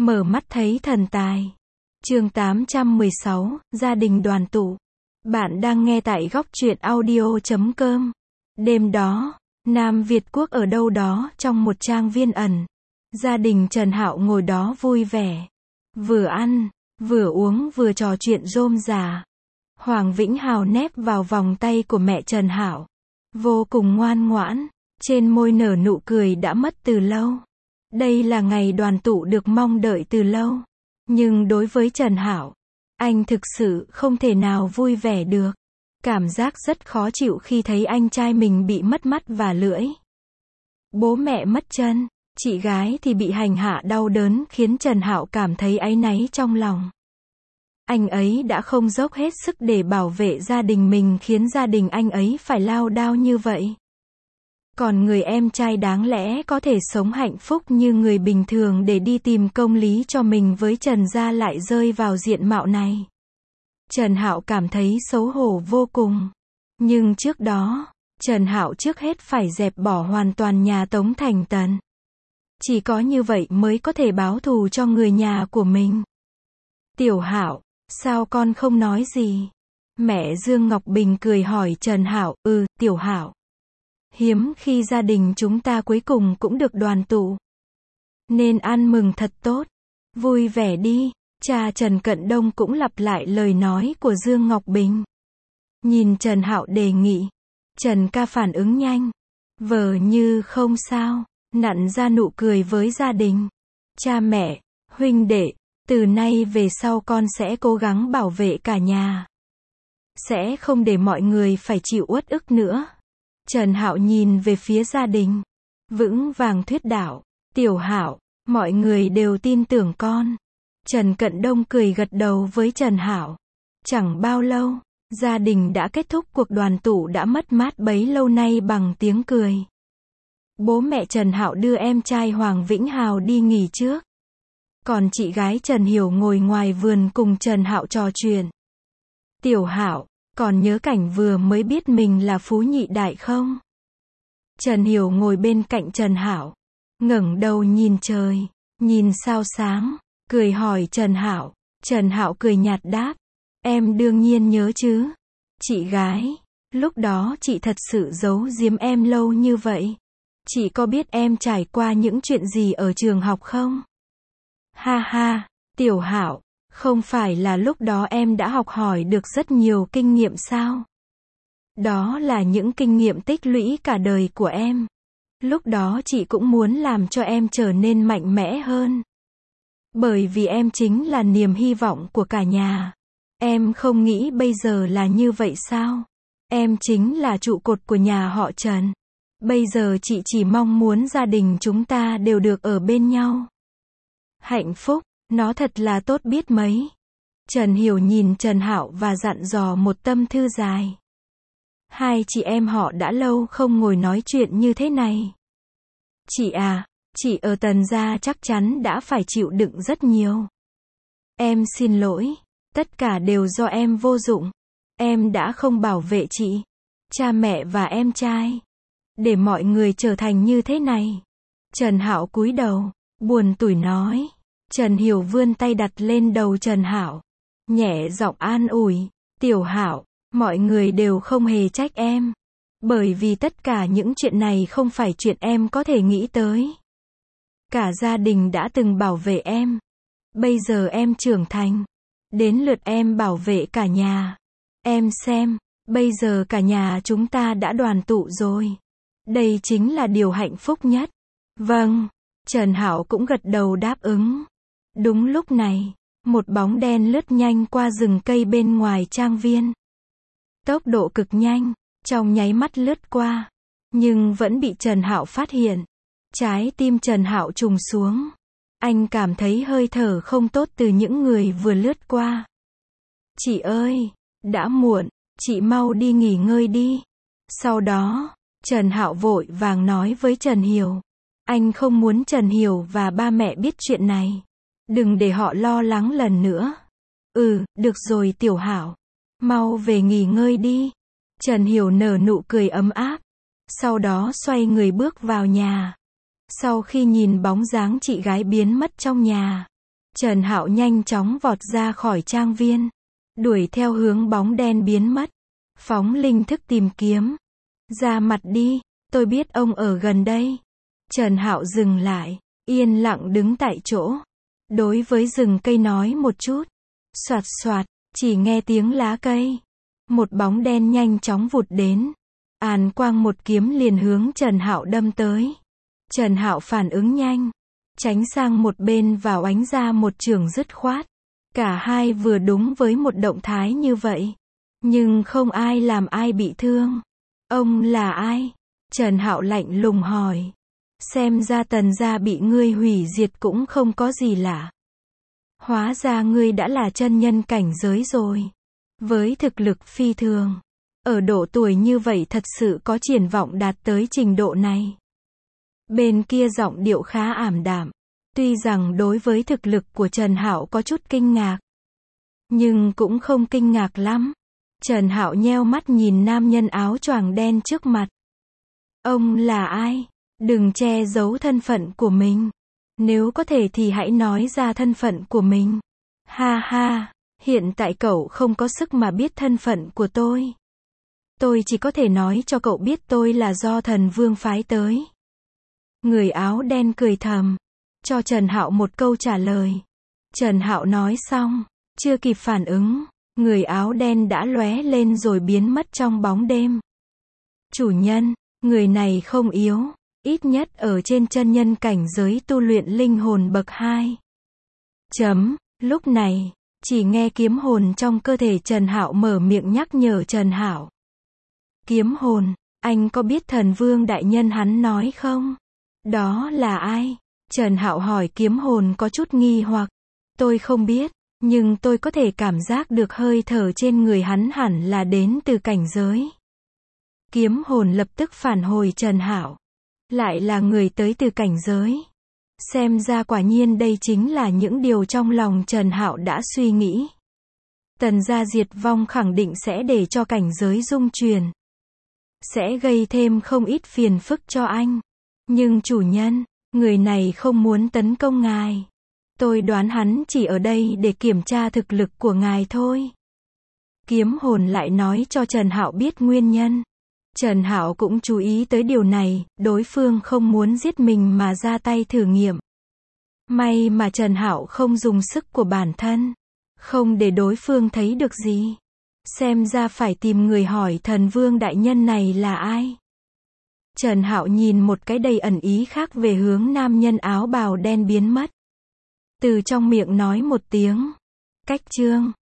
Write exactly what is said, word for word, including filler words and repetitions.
Mở mắt thấy thần tài. Chương tám trăm mười sáu, gia đình đoàn tụ. Bạn đang nghe tại góc truyện audio chấm com. Đêm đó, Nam Việt Quốc ở đâu đó trong một trang viên ẩn. Gia đình Trần Hạo ngồi đó vui vẻ. Vừa ăn, vừa uống vừa trò chuyện rôm rả. Hoàng Vĩnh Hào nép vào vòng tay của mẹ Trần Hạo. Vô cùng ngoan ngoãn, trên môi nở nụ cười đã mất từ lâu. Đây là ngày đoàn tụ được mong đợi từ lâu. Nhưng đối với Trần Hạo, anh thực sự không thể nào vui vẻ được. Cảm giác rất khó chịu khi thấy anh trai mình bị mất mắt và lưỡi. Bố mẹ mất chân, chị gái thì bị hành hạ đau đớn khiến Trần Hạo cảm thấy áy náy trong lòng. Anh ấy đã không dốc hết sức để bảo vệ gia đình mình khiến gia đình anh ấy phải lao đao như vậy. Còn người em trai đáng lẽ có thể sống hạnh phúc như người bình thường để đi tìm công lý cho mình với Trần gia lại rơi vào diện mạo này. Trần Hạo cảm thấy xấu hổ vô cùng. Nhưng trước đó, Trần Hạo trước hết phải dẹp bỏ hoàn toàn nhà Tống Thành Tần. Chỉ có như vậy mới có thể báo thù cho người nhà của mình. Tiểu Hạo, sao con không nói gì? Mẹ Dương Ngọc Bình cười hỏi Trần Hạo, ừ, Tiểu Hạo. Hiếm khi gia đình chúng ta cuối cùng cũng được đoàn tụ. Nên ăn mừng thật tốt. Vui vẻ đi. Cha Trần Cận Đông cũng lặp lại lời nói của Dương Ngọc Bình. Nhìn Trần Hạo đề nghị. Trần ca phản ứng nhanh. Vờ như không sao. Nặn ra nụ cười với gia đình. Cha mẹ, huynh đệ, từ nay về sau con sẽ cố gắng bảo vệ cả nhà. Sẽ không để mọi người phải chịu uất ức nữa. Trần Hạo nhìn về phía gia đình. Vững vàng thuyết đạo. Tiểu Hạo, mọi người đều tin tưởng con. Trần Cận Đông cười gật đầu với Trần Hạo. Chẳng bao lâu, gia đình đã kết thúc cuộc đoàn tụ đã mất mát bấy lâu nay bằng tiếng cười. Bố mẹ Trần Hạo đưa em trai Hoàng Vĩnh Hào đi nghỉ trước. Còn chị gái Trần Hiểu ngồi ngoài vườn cùng Trần Hạo trò chuyện. Tiểu Hạo, còn nhớ cảnh vừa mới biết mình là phú nhị đại không? Trần Hiểu ngồi bên cạnh Trần Hạo, ngẩng đầu nhìn trời, nhìn sao sáng, cười hỏi Trần Hạo. Trần Hạo cười nhạt đáp, em đương nhiên nhớ chứ. Chị gái, lúc đó chị thật sự giấu giếm em lâu như vậy. Chị có biết em trải qua những chuyện gì ở trường học không? Ha ha, Tiểu Hạo, không phải là lúc đó em đã học hỏi được rất nhiều kinh nghiệm sao? Đó là những kinh nghiệm tích lũy cả đời của em. Lúc đó chị cũng muốn làm cho em trở nên mạnh mẽ hơn. Bởi vì em chính là niềm hy vọng của cả nhà. Em không nghĩ bây giờ là như vậy sao? Em chính là trụ cột của nhà họ Trần. Bây giờ chị chỉ mong muốn gia đình chúng ta đều được ở bên nhau. Hạnh phúc, nó thật là tốt biết mấy. Trần Hiểu nhìn Trần Hạo và dặn dò một tâm thư dài. Hai chị em họ đã lâu không ngồi nói chuyện như thế này. Chị à, chị ở Tần gia chắc chắn đã phải chịu đựng rất nhiều. Em xin lỗi, tất cả đều do em vô dụng. Em đã không bảo vệ chị, cha mẹ và em trai. Để mọi người trở thành như thế này. Trần Hạo cúi đầu, buồn tủi nói. Trần Hiểu vươn tay đặt lên đầu Trần Hạo, nhẹ giọng an ủi, Tiểu Hạo, mọi người đều không hề trách em. Bởi vì tất cả những chuyện này không phải chuyện em có thể nghĩ tới. Cả gia đình đã từng bảo vệ em. Bây giờ em trưởng thành. Đến lượt em bảo vệ cả nhà. Em xem, bây giờ cả nhà chúng ta đã đoàn tụ rồi. Đây chính là điều hạnh phúc nhất. Vâng, Trần Hạo cũng gật đầu đáp ứng. Đúng lúc này, một bóng đen lướt nhanh qua rừng cây bên ngoài trang viên. Tốc độ cực nhanh, trong nháy mắt lướt qua, nhưng vẫn bị Trần Hạo phát hiện. Trái tim Trần Hạo trùng xuống. Anh cảm thấy hơi thở không tốt từ những người vừa lướt qua. Chị ơi, đã muộn, chị mau đi nghỉ ngơi đi. Sau đó, Trần Hạo vội vàng nói với Trần Hiểu. Anh không muốn Trần Hiểu và ba mẹ biết chuyện này. Đừng để họ lo lắng lần nữa. Ừ, được rồi Tiểu Hạo. Mau về nghỉ ngơi đi. Trần Hiểu nở nụ cười ấm áp. Sau đó xoay người bước vào nhà. Sau khi nhìn bóng dáng chị gái biến mất trong nhà, Trần Hạo nhanh chóng vọt ra khỏi trang viên, đuổi theo hướng bóng đen biến mất, phóng linh thức tìm kiếm. Ra mặt đi, tôi biết ông ở gần đây. Trần Hạo dừng lại, yên lặng đứng tại chỗ, đối với rừng cây nói một chút. Soạt soạt, chỉ nghe tiếng lá cây. Một bóng đen nhanh chóng vụt đến. Àn quang một kiếm liền hướng Trần Hạo đâm tới. Trần Hạo phản ứng nhanh, tránh sang một bên và oánh ra một chưởng dứt khoát. Cả hai vừa đúng với một động thái như vậy, nhưng không ai làm ai bị thương. Ông là ai? Trần Hạo lạnh lùng hỏi. Xem ra Tần gia bị ngươi hủy diệt cũng không có gì lạ. Hóa ra ngươi đã là chân nhân cảnh giới rồi. Với thực lực phi thường, ở độ tuổi như vậy thật sự có triển vọng đạt tới trình độ này. Bên kia giọng điệu khá ảm đạm. Tuy rằng đối với thực lực của Trần Hạo có chút kinh ngạc, nhưng cũng không kinh ngạc lắm. Trần Hạo nheo mắt nhìn nam nhân áo choàng đen trước mặt. Ông là ai? Đừng che giấu thân phận của mình. Nếu có thể thì hãy nói ra thân phận của mình. Ha ha, hiện tại cậu không có sức mà biết thân phận của tôi. Tôi chỉ có thể nói cho cậu biết tôi là do thần vương phái tới. Người áo đen cười thầm, cho Trần Hạo một câu trả lời. Trần Hạo nói xong, chưa kịp phản ứng, người áo đen đã lóe lên rồi biến mất trong bóng đêm. Chủ nhân, người này không yếu, ít nhất ở trên chân nhân cảnh giới tu luyện linh hồn bậc hai. Chấm, lúc này, chỉ nghe kiếm hồn trong cơ thể Trần Hạo mở miệng nhắc nhở Trần Hạo. Kiếm hồn, anh có biết thần vương đại nhân hắn nói không? Đó là ai? Trần Hạo hỏi kiếm hồn có chút nghi hoặc. Tôi không biết, nhưng tôi có thể cảm giác được hơi thở trên người hắn hẳn là đến từ cảnh giới. Kiếm hồn lập tức phản hồi Trần Hạo. Lại là người tới từ cảnh giới. Xem ra quả nhiên đây chính là những điều trong lòng Trần Hạo đã suy nghĩ. Tần gia diệt vong khẳng định sẽ để cho cảnh giới dung chuyển. Sẽ gây thêm không ít phiền phức cho anh. Nhưng chủ nhân, người này không muốn tấn công ngài. Tôi đoán hắn chỉ ở đây để kiểm tra thực lực của ngài thôi. Kiếm hồn lại nói cho Trần Hạo biết nguyên nhân. Trần Hạo cũng chú ý tới điều này, đối phương không muốn giết mình mà ra tay thử nghiệm. May mà Trần Hạo không dùng sức của bản thân, không để đối phương thấy được gì. Xem ra phải tìm người hỏi thần vương đại nhân này là ai. Trần Hạo nhìn một cái đầy ẩn ý khác về hướng nam nhân áo bào đen biến mất. Từ trong miệng nói một tiếng. Cách chương.